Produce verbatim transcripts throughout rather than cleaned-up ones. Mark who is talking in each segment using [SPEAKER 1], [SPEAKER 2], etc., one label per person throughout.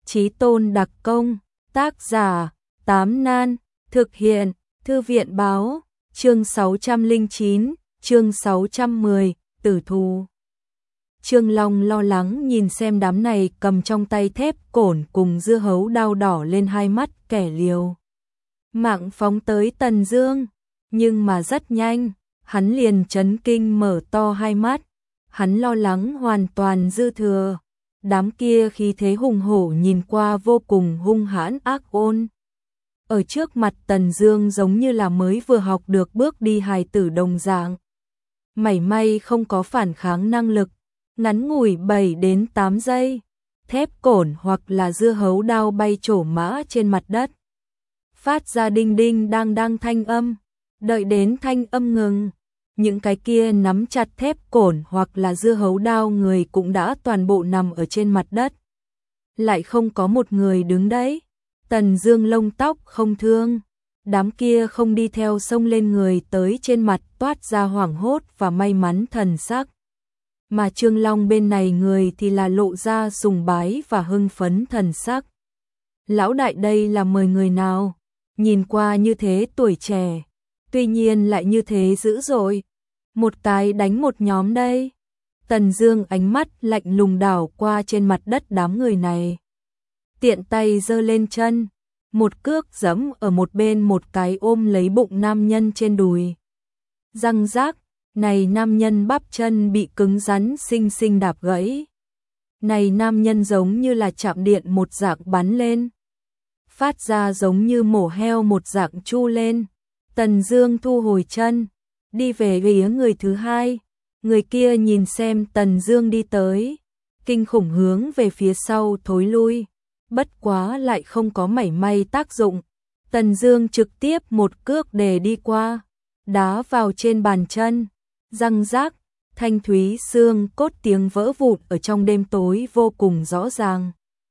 [SPEAKER 1] Chí tôn đặc công, tác giả, Tám Nan, thực hiện, Thư viện báo, chương sáu trăm lẻ chín, chương sáu trăm mười, tử thù. Trương Long lo lắng nhìn xem đám này cầm trong tay thép cổn cùng dưa hấu đao đỏ lên hai mắt kẻ liều mạng phóng tới Tần Dương, nhưng mà rất nhanh, hắn liền chấn kinh mở to hai mắt, hắn lo lắng hoàn toàn dư thừa. Đám kia khí thế hùng hổ nhìn qua vô cùng hung hãn ác ôn. Ở trước mặt Tần Dương giống như là mới vừa học được bước đi hài tử đồng dạng. Mảy may không có phản kháng năng lực, ngắn ngủi bảy đến tám giây, thép cổn hoặc là dưa hấu đao bay trổ mã trên mặt đất. Phát ra đinh đinh đang đang thanh âm, đợi đến thanh âm ngừng. Những cái kia nắm chặt thép cổn hoặc là dưa hấu đao người cũng đã toàn bộ nằm ở trên mặt đất. Lại không có một người đứng đấy. Tần Dương lông tóc không thương. Đám kia không đi theo xông lên người tới trên mặt toát ra hoảng hốt và may mắn thần sắc. Mà Trương Long bên này người thì là lộ ra sùng bái và hưng phấn thần sắc. Lão đại đây là mời người nào? Nhìn qua như thế tuổi trẻ, tuy nhiên lại như thế dữ dội. Một cái đánh một nhóm đây. Tần Dương ánh mắt lạnh lùng đảo qua trên mặt đất đám người này. Tiện tay giơ lên chân, một cước giẫm ở một bên một cái ôm lấy bụng nam nhân trên đùi. Răng rác, này nam nhân bắp chân bị cứng rắn xinh xinh đạp gãy. Này nam nhân giống như là chạm điện một dạng bắn lên. Phát ra giống như mổ heo một dạng chu lên. Tần Dương thu hồi chân, đi về phía người thứ hai. Người kia nhìn xem Tần Dương đi tới, kinh khủng hướng về phía sau thối lui, bất quá lại không có mảy may tác dụng. Tần Dương trực tiếp một cước đè đi qua, đá vào trên bàn chân, răng rác, thanh thúy xương cốt tiếng vỡ vụn ở trong đêm tối vô cùng rõ ràng.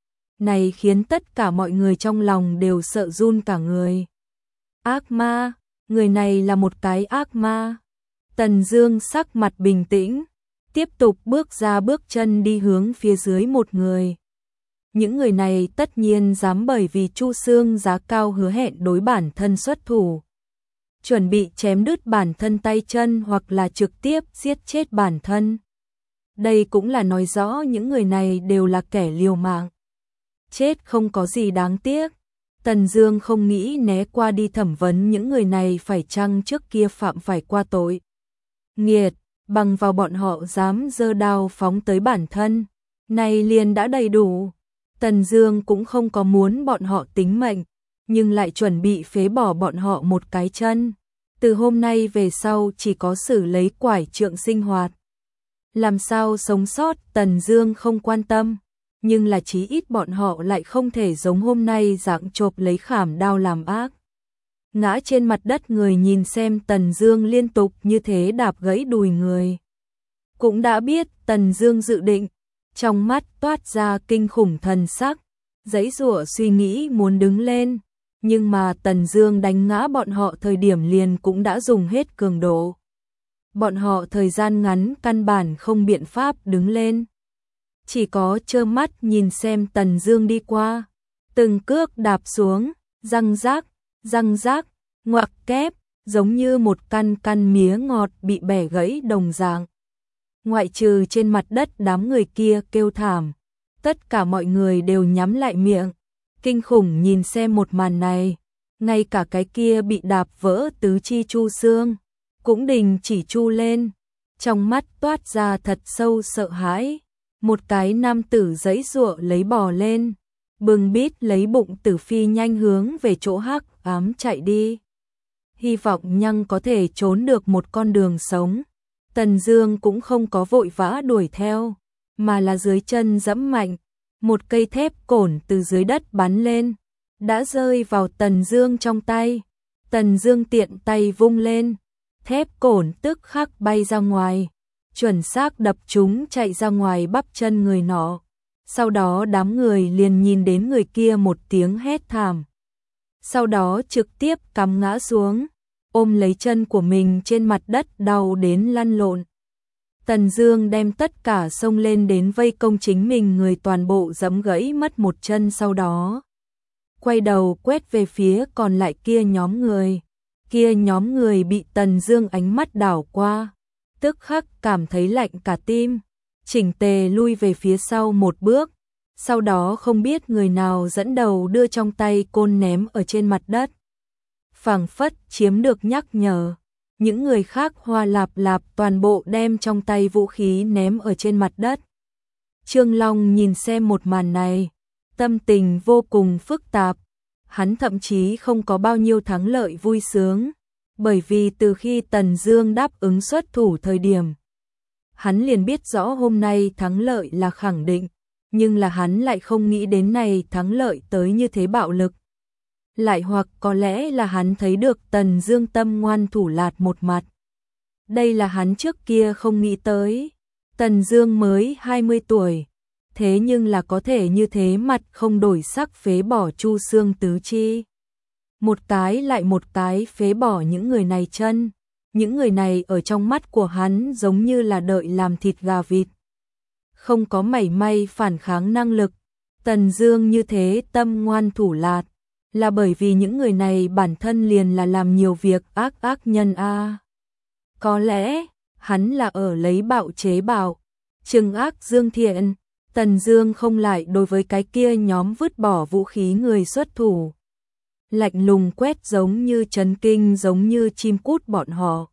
[SPEAKER 1] Này khiến tất cả mọi người trong lòng đều sợ run cả người. Ác ma, người này là một cái ác ma. Tần Dương sắc mặt bình tĩnh, tiếp tục bước ra bước chân đi hướng phía dưới một người. Những người này tất nhiên dám bởi vì Chu Xương giá cao hứa hẹn đối bản thân xuất thủ, chuẩn bị chém đứt bản thân tay chân hoặc là trực tiếp giết chết bản thân. Đây cũng là nói rõ những người này đều là kẻ liều mạng. Chết không có gì đáng tiếc. Tần Dương không nghĩ né qua đi thẩm vấn những người này phải chăng trước kia phạm phải qua tội. Nghiệt, bằng vào bọn họ dám giơ đao phóng tới bản thân, này liền đã đầy đủ. Tần Dương cũng không có muốn bọn họ tính mệnh, nhưng lại chuẩn bị phế bỏ bọn họ một cái chân. Từ hôm nay về sau chỉ có xử lấy quải trượng sinh hoạt. Làm sao sống sót Tần Dương không quan tâm, nhưng là chí ít bọn họ lại không thể giống hôm nay dạng chộp lấy khảm đao làm ác. Ngã trên mặt đất người nhìn xem Tần Dương liên tục như thế đạp gãy đùi người, cũng đã biết Tần Dương dự định, trong mắt toát ra kinh khủng thần sắc, giãy giụa suy nghĩ muốn đứng lên, nhưng mà Tần Dương đánh ngã bọn họ thời điểm liền cũng đã dùng hết cường độ. Bọn họ thời gian ngắn căn bản không biện pháp đứng lên, chỉ có trơ mắt nhìn xem Tần Dương đi qua, từng cước đạp xuống, răng rác, răng rác, ngoặc kép, giống như một căn căn mía ngọt bị bẻ gãy đồng dạng. Ngoại trừ trên mặt đất đám người kia kêu thảm, tất cả mọi người đều nhắm lại miệng, kinh khủng nhìn xem một màn này. Ngay cả cái kia bị đạp vỡ tứ chi Chu Xương cũng đình chỉ chu lên, trong mắt toát ra thật sâu sợ hãi. Một cái nam tử giãy giụa lấy bò lên, bưng bít lấy bụng tử phi nhanh hướng về chỗ hắc ám chạy đi. Hy vọng nhăng có thể trốn được một con đường sống. Tần Dương cũng không có vội vã đuổi theo, mà là dưới chân giẫm mạnh, một cây thép cổn từ dưới đất bắn lên, đã rơi vào Tần Dương trong tay. Tần Dương tiện tay vung lên, thép cổn tức khắc bay ra ngoài, chuẩn xác đập chúng chạy ra ngoài bắp chân người nọ. Sau đó đám người liền nhìn đến người kia một tiếng hét thảm, sau đó trực tiếp cắm ngã xuống, ôm lấy chân của mình trên mặt đất đau đến lăn lộn. Tần Dương đem tất cả xông lên đến vây công chính mình người toàn bộ giẫm gãy mất một chân, sau đó quay đầu quét về phía còn lại kia nhóm người. Kia nhóm người bị Tần Dương ánh mắt đảo qua, tức khắc cảm thấy lạnh cả tim, chỉnh tề lui về phía sau một bước, sau đó không biết người nào dẫn đầu đưa trong tay côn ném ở trên mặt đất. Phảng phất chiếm được nhắc nhở, những người khác hoa lạp lạp toàn bộ đem trong tay vũ khí ném ở trên mặt đất. Trương Long nhìn xem một màn này, tâm tình vô cùng phức tạp, hắn thậm chí không có bao nhiêu thắng lợi vui sướng, bởi vì từ khi Tần Dương đáp ứng xuất thủ thời điểm, hắn liền biết rõ hôm nay thắng lợi là khẳng định, nhưng là hắn lại không nghĩ đến này thắng lợi tới như thế bạo lực. Lại hoặc có lẽ là hắn thấy được Tần Dương tâm ngoan thủ lạt một mặt. Đây là hắn trước kia không nghĩ tới. Tần Dương mới hai mươi tuổi, thế nhưng là có thể như thế mặt không đổi sắc phế bỏ Chu Xương tứ chi. Một cái lại một cái phế bỏ những người này chân. Những người này ở trong mắt của hắn giống như là đợi làm thịt gà vịt. Không có mảy may phản kháng năng lực. Tần Dương như thế tâm ngoan thủ lạt, là bởi vì những người này bản thân liền là làm nhiều việc ác ác nhân a. À. Có lẽ, hắn là ở lấy bạo chế bạo, trừng ác dương thiện, Tần Dương không lại đối với cái kia nhóm vứt bỏ vũ khí người xuất thủ. Lạnh lùng quét giống như chấn kinh giống như chim cút bọn họ.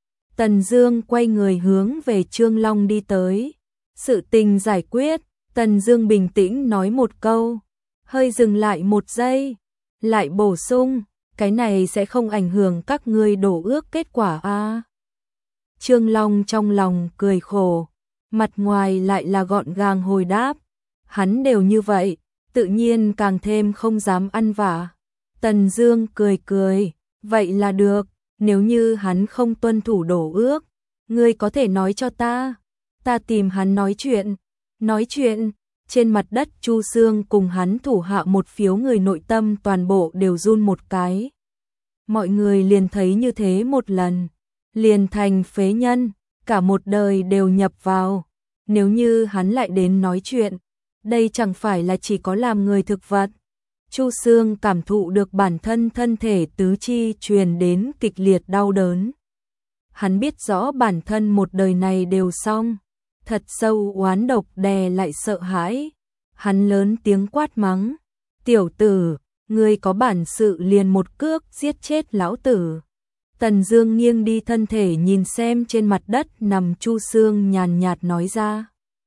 [SPEAKER 1] Tần Dương quay người hướng về Trương Long đi tới. Sự tình giải quyết, Tần Dương bình tĩnh nói một câu, hơi dừng lại một giây, lại bổ sung, cái này sẽ không ảnh hưởng các ngươi đổ ước kết quả a. À. Trương Long trong lòng cười khổ, mặt ngoài lại là gọn gàng hồi đáp, hắn đều như vậy, tự nhiên càng thêm không dám ăn vạ. Tần Dương cười cười, vậy là được, nếu như hắn không tuân thủ đổ ước, ngươi có thể nói cho ta, ta tìm hắn nói chuyện. Nói chuyện, trên mặt đất Chu Xương cùng hắn thủ hạ một phiếu người nội tâm toàn bộ đều run một cái. Mọi người liền thấy như thế một lần, liền thành phế nhân, cả một đời đều nhập vào. Nếu như hắn lại đến nói chuyện, đây chẳng phải là chỉ có làm người thực vật. Chu Xương cảm thụ được bản thân thân thể tứ chi truyền đến kịch liệt đau đớn. Hắn biết rõ bản thân một đời này đều xong, thật sâu oán độc đè lại sợ hãi. Hắn lớn tiếng quát mắng, tiểu tử, ngươi có bản sự liền một cước giết chết lão tử. Tần Dương nghiêng đi thân thể nhìn xem trên mặt đất nằm Chu Xương, nhàn nhạt nói ra,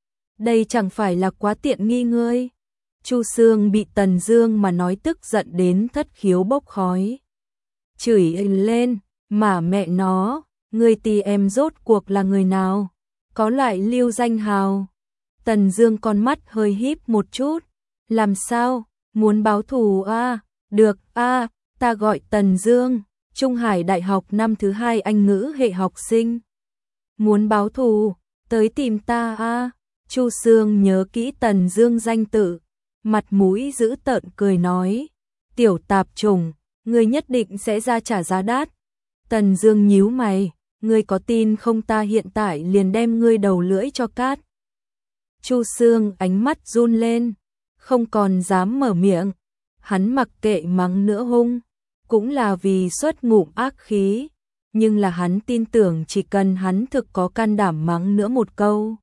[SPEAKER 1] đây chẳng phải là quá tiện nghi ngươi. Chu Xương bị Tần Dương mà nói tức giận đến thất khiếu bốc khói, chửi lên, mà mẹ nó, ngươi tì em rốt cuộc là người nào, có lại lưu danh hào. Tần Dương con mắt hơi híp một chút, làm sao, muốn báo thù a? À? Được a, à, ta gọi Tần Dương, Trung Hải Đại học năm thứ hai Anh ngữ hệ học sinh. Muốn báo thù, tới tìm ta a. À? Chu Xương nhớ kỹ Tần Dương danh tự, mặt mũi dữ tợn cười nói, tiểu tạp chủng, ngươi nhất định sẽ ra trả giá đắt. Tần Dương nhíu mày, ngươi có tin không ta hiện tại liền đem ngươi đầu lưỡi cho cát. Chu Xương ánh mắt run lên, không còn dám mở miệng. Hắn mặc kệ mắng nữa hung, cũng là vì xuất ngụm ác khí, nhưng là hắn tin tưởng chỉ cần hắn thực có can đảm mắng nữa một câu,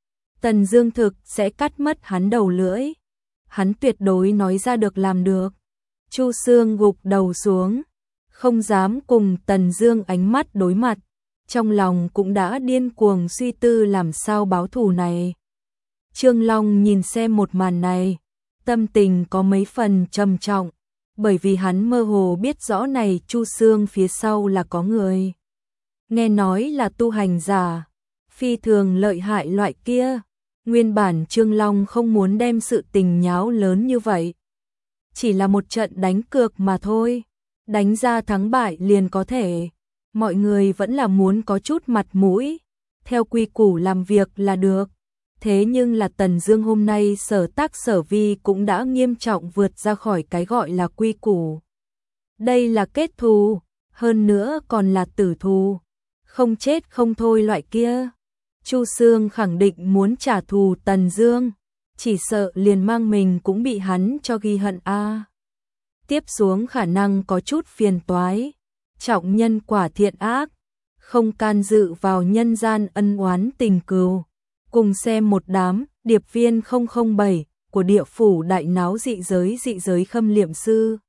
[SPEAKER 1] Tần Dương thực sẽ cắt mất hắn đầu lưỡi. Hắn tuyệt đối nói ra được làm được. Chu Xương gục đầu xuống, không dám cùng Tần Dương ánh mắt đối mặt, trong lòng cũng đã điên cuồng suy tư làm sao báo thù này. Trương Long nhìn xem một màn này, tâm tình có mấy phần trầm trọng, bởi vì hắn mơ hồ biết rõ này Chu Xương phía sau là có người. Nghe nói là tu hành giả, phi thường lợi hại loại kia. Nguyên bản Trương Long không muốn đem sự tình nháo lớn như vậy. Chỉ là một trận đánh cược mà thôi. Đánh ra thắng bại liền có thể. Mọi người vẫn là muốn có chút mặt mũi. Theo quy củ làm việc là được. Thế nhưng là Tần Dương hôm nay sở tác sở vi cũng đã nghiêm trọng vượt ra khỏi cái gọi là quy củ. Đây là kết thù, hơn nữa còn là tử thù. Không chết không thôi loại kia. Chu Sương khẳng định muốn trả thù Tần Dương, chỉ sợ liền mang mình cũng bị hắn cho ghi hận a. À. Tiếp xuống khả năng có chút phiền toái, trọng nhân quả thiện ác, không can dự vào nhân gian ân oán tình cừu. Cùng xem một đám điệp viên không không bảy của địa phủ đại náo dị giới dị giới khâm liệm sư.